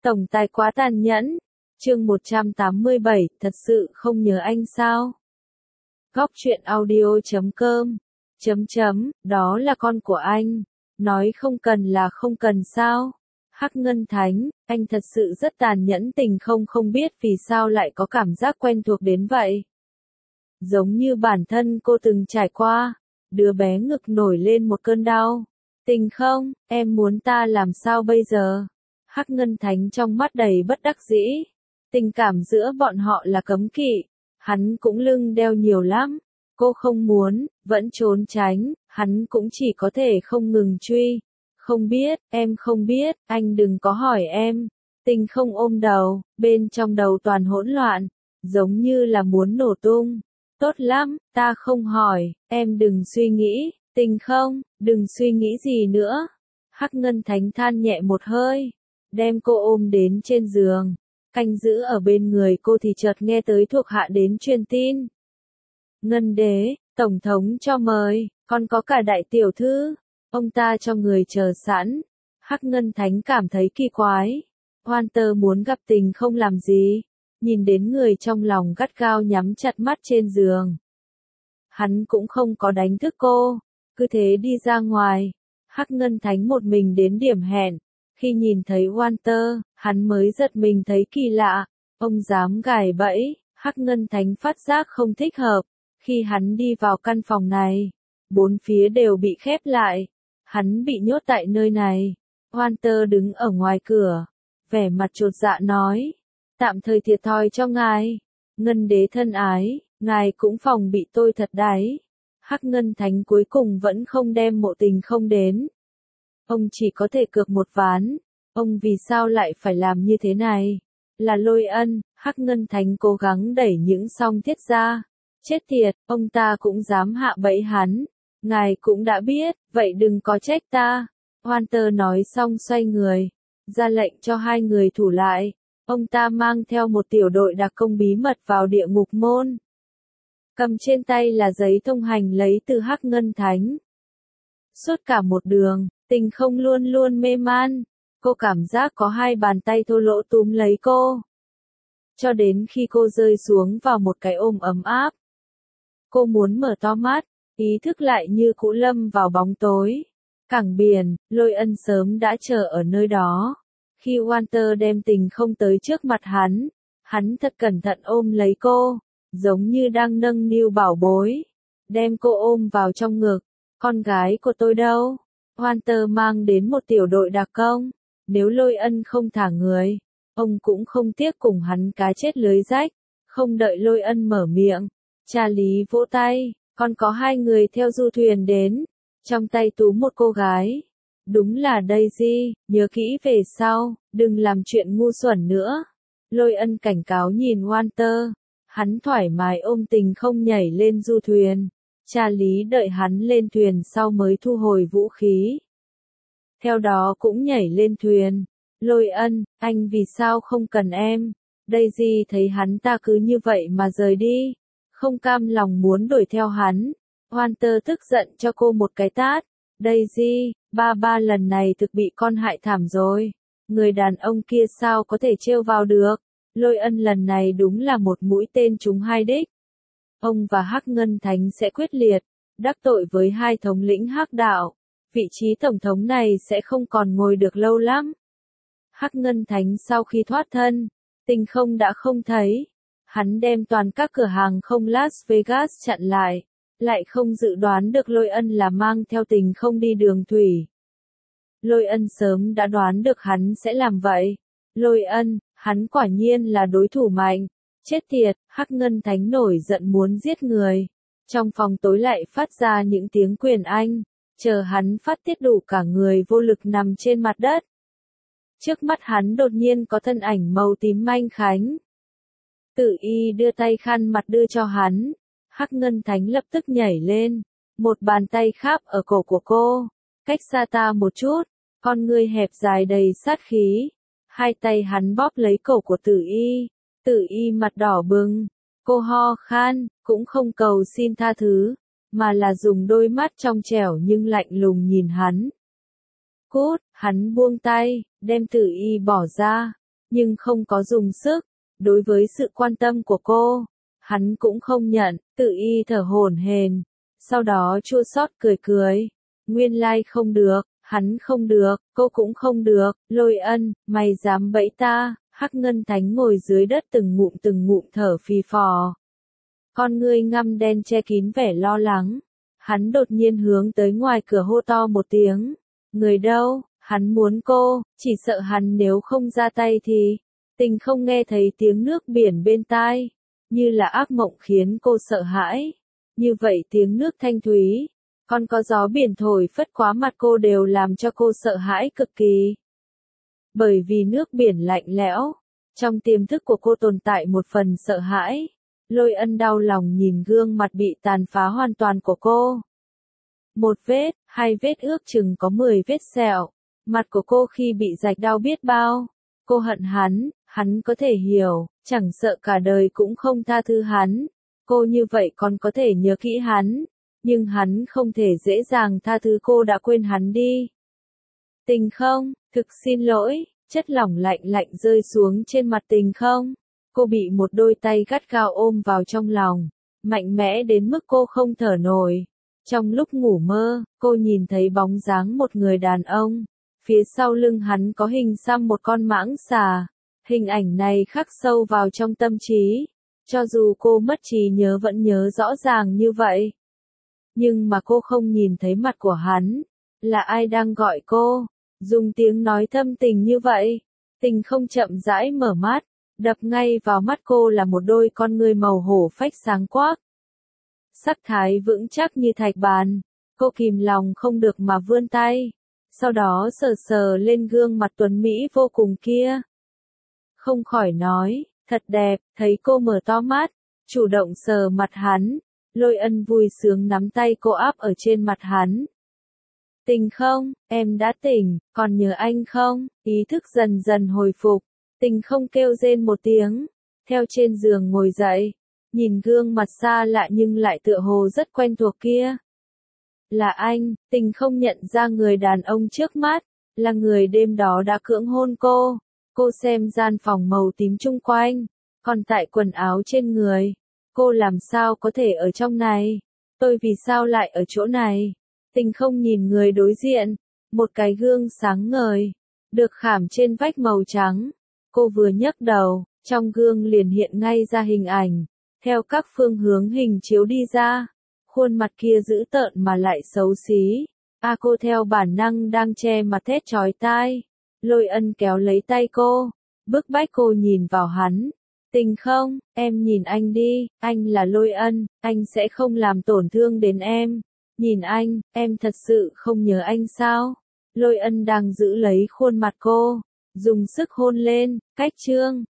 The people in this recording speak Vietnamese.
Tổng tài quá tàn nhẫn. Chương 187, thật sự không nhớ anh sao? Góc truyện audio.com. Đó là con của anh. Nói không cần là không cần sao? Hắc Ngân Thánh, anh thật sự rất tàn nhẫn tình không biết vì sao lại có cảm giác quen thuộc đến vậy. Giống như bản thân cô từng trải qua. Đứa bé ngực nổi lên một cơn đau. Tình không, em muốn ta làm sao bây giờ? Hắc Ngân Thánh trong mắt đầy bất đắc dĩ. Tình cảm giữa bọn họ là cấm kỵ. Hắn cũng lưng đeo nhiều lắm. Cô không muốn, vẫn trốn tránh, hắn cũng chỉ có thể không ngừng truy. Không biết, em không biết, anh đừng có hỏi em. Tình không ôm đầu, bên trong đầu toàn hỗn loạn, giống như là muốn nổ tung. Tốt lắm, ta không hỏi, em đừng suy nghĩ. Tình không, đừng suy nghĩ gì nữa. Hắc Ngân Thánh than nhẹ một hơi, đem cô ôm đến trên giường. Canh giữ ở bên người cô thì chợt nghe tới thuộc hạ đến truyền tin. Ngân đế, tổng thống cho mời, còn có cả đại tiểu thư. Ông ta cho người chờ sẵn. Hắc Ngân Thánh cảm thấy kỳ quái. Walter muốn gặp Tình không làm gì. Nhìn đến người trong lòng gắt gao nhắm chặt mắt trên giường. Hắn cũng không có đánh thức cô. Cứ thế đi ra ngoài. Hắc Ngân Thánh một mình đến điểm hẹn. Khi nhìn thấy Walter, hắn mới giật mình thấy kỳ lạ. Ông dám gài bẫy. Hắc Ngân Thánh phát giác không thích hợp. Khi hắn đi vào căn phòng này, bốn phía đều bị khép lại. Hắn bị nhốt tại nơi này. Walter đứng ở ngoài cửa, vẻ mặt chột dạ nói, tạm thời thiệt thòi cho ngài. Ngân đế thân ái, ngài cũng phòng bị tôi thật đấy. Hắc Ngân Thánh cuối cùng vẫn không đem Mộ Tình không đến. Ông chỉ có thể cược một ván. Ông vì sao lại phải làm như thế này? Là Lôi Ân. Hắc Ngân Thánh cố gắng đẩy những song thiết ra. Chết tiệt, ông ta cũng dám hạ bẫy hắn. Ngài cũng đã biết, vậy đừng có trách ta. Walter nói xong xoay người, ra lệnh cho hai người thủ lại. Ông ta mang theo một tiểu đội đặc công bí mật vào địa ngục môn. Cầm trên tay là giấy thông hành lấy từ Hắc Ngân Thánh. Suốt cả một đường, Tình không luôn luôn mê man. Cô cảm giác có hai bàn tay thô lỗ túm lấy cô. Cho đến khi cô rơi xuống vào một cái ôm ấm áp. Cô muốn mở to mắt, ý thức lại như cũ lâm vào bóng tối. Cảng biển, Lôi Ân sớm đã chờ ở nơi đó. Khi Walter đem Tình không tới trước mặt hắn thật cẩn thận ôm lấy cô, giống như đang nâng niu bảo bối. Đem cô ôm vào trong ngực. Con gái của tôi đâu? Walter mang đến một tiểu đội đặc công. Nếu Lôi Ân không thả người, ông cũng không tiếc cùng hắn cá chết lưới rách. Không đợi Lôi Ân mở miệng, Cha Lý vỗ tay, còn có hai người theo du thuyền đến, trong tay túm một cô gái. Đúng là Daisy, nhớ kỹ về sau, đừng làm chuyện ngu xuẩn nữa. Lôi Ân cảnh cáo nhìn Walter, hắn thoải mái ôm Tình không nhảy lên du thuyền. Cha Lý đợi hắn lên thuyền sau mới thu hồi vũ khí. Theo đó cũng nhảy lên thuyền. Lôi Ân, anh vì sao không cần em? Daisy thấy hắn ta cứ như vậy mà rời đi. Không cam lòng muốn đuổi theo hắn. Walter tức giận cho cô một cái tát. Daisy, ba lần này thực bị con hại thảm rồi. Người đàn ông kia sao có thể trêu vào được. Lôi Ân lần này đúng là một mũi tên trúng hai đích. Ông và Hắc Ngân Thánh sẽ quyết liệt, đắc tội với hai thống lĩnh Hắc đạo. Vị trí tổng thống này sẽ không còn ngồi được lâu lắm. Hắc Ngân Thánh sau khi thoát thân, Tình không đã không thấy. Hắn đem toàn các cửa hàng không Las Vegas chặn lại không dự đoán được Lôi Ân là mang theo Tình không đi đường thủy. Lôi Ân sớm đã đoán được hắn sẽ làm vậy. Lôi Ân, hắn quả nhiên là đối thủ mạnh. Chết tiệt, Hắc Ngân Thánh nổi giận muốn giết người. Trong phòng tối lại phát ra những tiếng quyền anh. Chờ hắn phát tiết đủ cả người vô lực nằm trên mặt đất. Trước mắt hắn đột nhiên có thân ảnh màu tím manh khánh. Tử Y đưa tay khăn mặt đưa cho hắn. Hắc Ngân Thánh lập tức nhảy lên. Một bàn tay kháp ở cổ của cô. Cách xa ta một chút. Con ngươi hẹp dài đầy sát khí. Hai tay hắn bóp lấy cổ của Tử Y. Tử Y mặt đỏ bừng. Cô ho khan, cũng không cầu xin tha thứ. Mà là dùng đôi mắt trong trẻo nhưng lạnh lùng nhìn hắn. Cút, hắn buông tay, đem Tử Y bỏ ra. nhưng không có dùng sức. Đối với sự quan tâm của cô, hắn cũng không nhận, tự y thở hổn hển, sau đó chua xót cười cười. Nguyên lai không được, hắn không được, cô cũng không được, Lôi Ân, mày dám bẫy ta, Hắc Ngân Thánh ngồi dưới đất từng ngụm thở phì phò. Con ngươi ngăm đen che kín vẻ lo lắng, hắn đột nhiên hướng tới ngoài cửa hô to một tiếng, người đâu, hắn muốn cô, chỉ sợ hắn nếu không ra tay thì, Tình không nghe thấy tiếng nước biển bên tai, như là ác mộng khiến cô sợ hãi. Như vậy tiếng nước thanh thúy, còn có gió biển thổi phất qua mặt cô đều làm cho cô sợ hãi cực kỳ. Bởi vì nước biển lạnh lẽo, trong tiềm thức của cô tồn tại một phần sợ hãi. Lôi Ân đau lòng nhìn gương mặt bị tàn phá hoàn toàn của cô. Một vết, hai vết ước chừng có 10 vết sẹo. Mặt của cô khi bị rạch đau biết bao. Cô hận hắn có thể hiểu, chẳng sợ cả đời cũng không tha thứ hắn. Cô như vậy còn có thể nhớ kỹ hắn, nhưng hắn không thể dễ dàng tha thứ cô đã quên hắn đi. Tình không, thực xin lỗi, chất lỏng lạnh lạnh rơi xuống trên mặt Tình không. Cô bị một đôi tay gắt gao ôm vào trong lòng, mạnh mẽ đến mức cô không thở nổi. Trong lúc ngủ mơ, cô nhìn thấy bóng dáng một người đàn ông. Phía sau lưng hắn có hình xăm một con mãng xà. Hình ảnh này khắc sâu vào trong tâm trí. Cho dù cô mất trí nhớ vẫn nhớ rõ ràng như vậy. Nhưng mà cô không nhìn thấy mặt của hắn. Là ai đang gọi cô? Dùng tiếng nói thâm tình như vậy. Tình không chậm rãi mở mắt. Đập ngay vào mắt cô là một đôi con ngươi màu hổ phách sáng quắc. Sắc thái vững chắc như thạch bàn. Cô kìm lòng không được mà vươn tay. Sau đó sờ sờ lên gương mặt tuấn Mỹ vô cùng kia. Không khỏi nói, thật đẹp, thấy cô mở to mắt, chủ động sờ mặt hắn. Lôi Ân vui sướng nắm tay cô áp ở trên mặt hắn. Tình không, em đã tỉnh, còn nhớ anh không? Ý thức dần dần hồi phục. Tình không kêu rên một tiếng, theo trên giường ngồi dậy, nhìn gương mặt xa lạ nhưng lại tựa hồ rất quen thuộc kia. Là anh, Tình không nhận ra người đàn ông trước mắt, là người đêm đó đã cưỡng hôn cô. Cô xem gian phòng màu tím chung quanh, còn tại quần áo trên người. Cô làm sao có thể ở trong này? Tôi vì sao lại ở chỗ này? Tình không nhìn người đối diện, một cái gương sáng ngời, được khảm trên vách màu trắng. Cô vừa nhấc đầu, trong gương liền hiện ngay ra hình ảnh, theo các phương hướng hình chiếu đi ra. Khuôn mặt kia dữ tợn mà lại xấu xí. Cô theo bản năng đang che mặt thét chói tai. Lôi Ân kéo lấy tay cô, bức bách cô nhìn vào hắn. Tình không, em nhìn anh đi, anh là Lôi Ân, anh sẽ không làm tổn thương đến em. Nhìn anh, em thật sự không nhớ anh sao? Lôi Ân đang giữ lấy khuôn mặt cô, dùng sức hôn lên, cách chương.